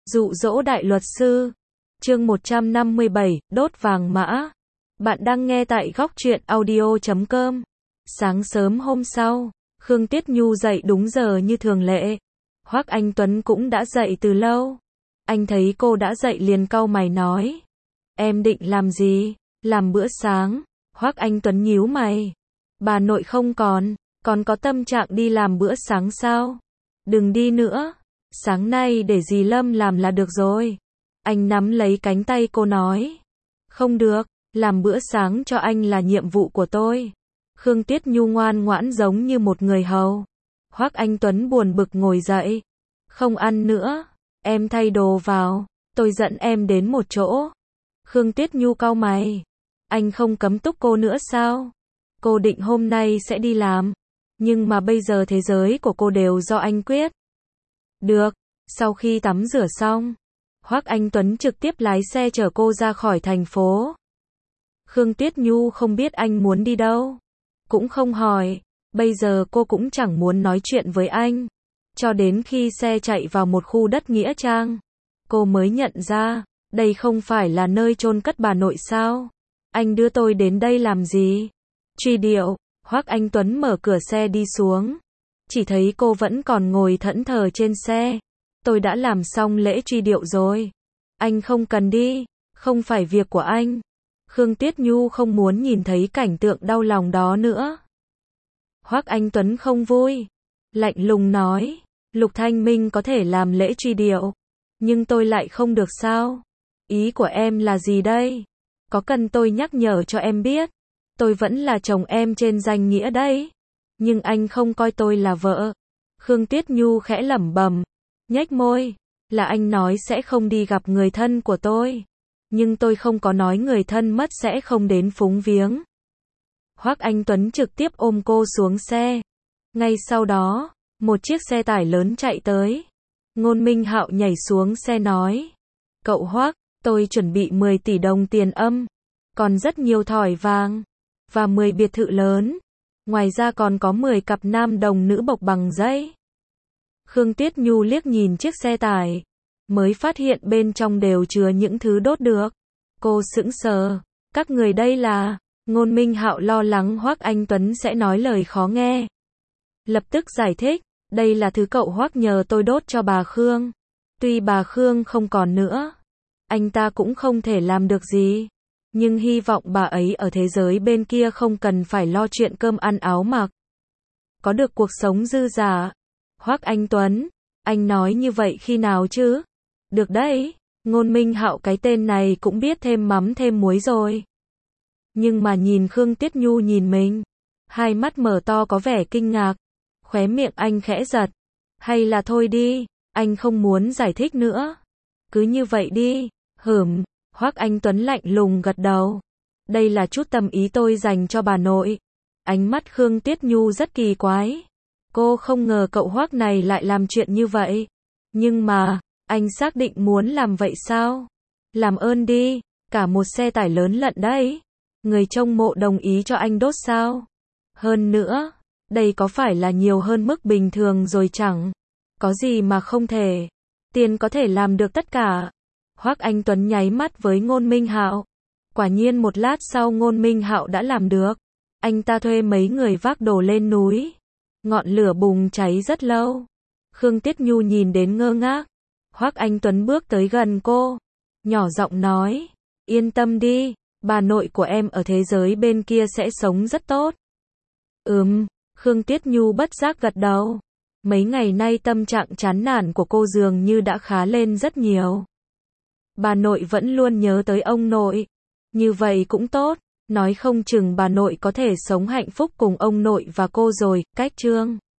Dụ dỗ đại luật sư. Chương 157, đốt vàng mã. Bạn đang nghe tại góc truyện audio.com. Sáng sớm hôm sau, Khương Tiết Nhu dậy đúng giờ như thường lệ. Hoắc Anh Tuấn cũng đã dậy từ lâu. Anh thấy cô đã dậy liền cau mày nói: "Em định làm gì?" "Làm bữa sáng." Hoắc Anh Tuấn nhíu mày. "Bà nội không còn có tâm trạng đi làm bữa sáng sao?" "Đừng đi nữa. Sáng nay để dì Lâm làm là được rồi." Anh nắm lấy cánh tay cô nói. "Không được, làm bữa sáng cho anh là nhiệm vụ của tôi." Khương Tiết Nhu ngoan ngoãn giống như một người hầu. Hoắc Anh Tuấn buồn bực ngồi dậy. "Không ăn nữa, em thay đồ vào, tôi dẫn em đến một chỗ." Khương Tiết Nhu cau mày. Anh không cấm túc cô nữa sao? Cô định hôm nay sẽ đi làm, nhưng mà bây giờ thế giới của cô đều do anh quyết. Được, sau khi tắm rửa xong, Hoắc Anh Tuấn trực tiếp lái xe chở cô ra khỏi thành phố. Khương Tiết Nhu không biết anh muốn đi đâu, cũng không hỏi, bây giờ cô cũng chẳng muốn nói chuyện với anh. Cho đến khi xe chạy vào một khu đất nghĩa trang, cô mới nhận ra, đây không phải là nơi chôn cất bà nội sao? Anh đưa tôi đến đây làm gì? Truy điệu. Hoắc Anh Tuấn mở cửa xe đi xuống. Chỉ thấy cô vẫn còn ngồi thẫn thờ trên xe. "Tôi đã làm xong lễ truy điệu rồi. Anh không cần đi, không phải việc của anh." Khương Tiết Nhu không muốn nhìn thấy cảnh tượng đau lòng đó nữa. Hoắc Anh Tuấn không vui, lạnh lùng nói: "Lục Thanh Minh có thể làm lễ truy điệu, nhưng tôi lại không được sao? Ý của em là gì đây? Có cần tôi nhắc nhở cho em biết, tôi vẫn là chồng em trên danh nghĩa đấy, nhưng anh không coi tôi là vợ." Khương Tiết Nhu khẽ lẩm bẩm, nhếch môi, "Là anh nói sẽ không đi gặp người thân của tôi, nhưng tôi không có nói người thân mất sẽ không đến phúng viếng." Hoắc Anh Tuấn trực tiếp ôm cô xuống xe. Ngay sau đó, một chiếc xe tải lớn chạy tới. Ngôn Minh Hạo nhảy xuống xe nói: "Cậu Hoắc, tôi chuẩn bị 10 tỷ đồng tiền âm, còn rất nhiều thỏi vàng, và 10 biệt thự lớn. Ngoài ra còn có 10 cặp nam đồng nữ bộc bằng giấy." Khương Tiết Nhu liếc nhìn chiếc xe tải, mới phát hiện bên trong đều chứa những thứ đốt được. Cô sững sờ, "Các người đây là..." Ngôn Minh Hạo lo lắng Hoắc Anh Tuấn sẽ nói lời khó nghe. Lập tức giải thích, "Đây là thứ cậu Hoắc nhờ tôi đốt cho bà Khương. Tuy bà Khương không còn nữa, anh ta cũng không thể làm được gì. Nhưng hy vọng bà ấy ở thế giới bên kia không cần phải lo chuyện cơm ăn áo mặc. Có được cuộc sống dư dả." "Hoắc Anh Tuấn, anh nói như vậy khi nào chứ?" "Được đấy, Ngôn Minh Hạo cái tên này cũng biết thêm mắm thêm muối rồi." Nhưng mà nhìn Khương Tiết Nhu nhìn mình, hai mắt mở to có vẻ kinh ngạc, khóe miệng anh khẽ giật. "Hay là thôi đi, anh không muốn giải thích nữa. Cứ như vậy đi." Hoắc Anh Tuấn lạnh lùng gật đầu. "Đây là chút tâm ý tôi dành cho bà nội." Ánh mắt Khương Tiết Nhu rất kỳ quái. Cô không ngờ cậu Hoắc này lại làm chuyện như vậy. Nhưng mà, anh xác định muốn làm vậy sao? "Làm ơn đi, cả một xe tải lớn lận đấy. Người trông mộ đồng ý cho anh đốt sao? Hơn nữa, đây có phải là nhiều hơn mức bình thường rồi chẳng? Có gì mà không thể. Tiền có thể làm được tất cả." Hoắc Anh Tuấn nháy mắt với Ngôn Minh Hạo. Quả nhiên một lát sau Ngôn Minh Hạo đã làm được. Anh ta thuê mấy người vác đồ lên núi. Ngọn lửa bùng cháy rất lâu. Khương Tiết Nhu nhìn đến ngơ ngác. Hoắc Anh Tuấn bước tới gần cô, nhỏ giọng nói: "Yên tâm đi, bà nội của em ở thế giới bên kia sẽ sống rất tốt." Khương Tiết Nhu bất giác gật đầu. Mấy ngày nay tâm trạng chán nản của cô dường như đã khá lên rất nhiều. Bà nội vẫn luôn nhớ tới ông nội. Như vậy cũng tốt, nói không chừng bà nội có thể sống hạnh phúc cùng ông nội và cô rồi. Cách chương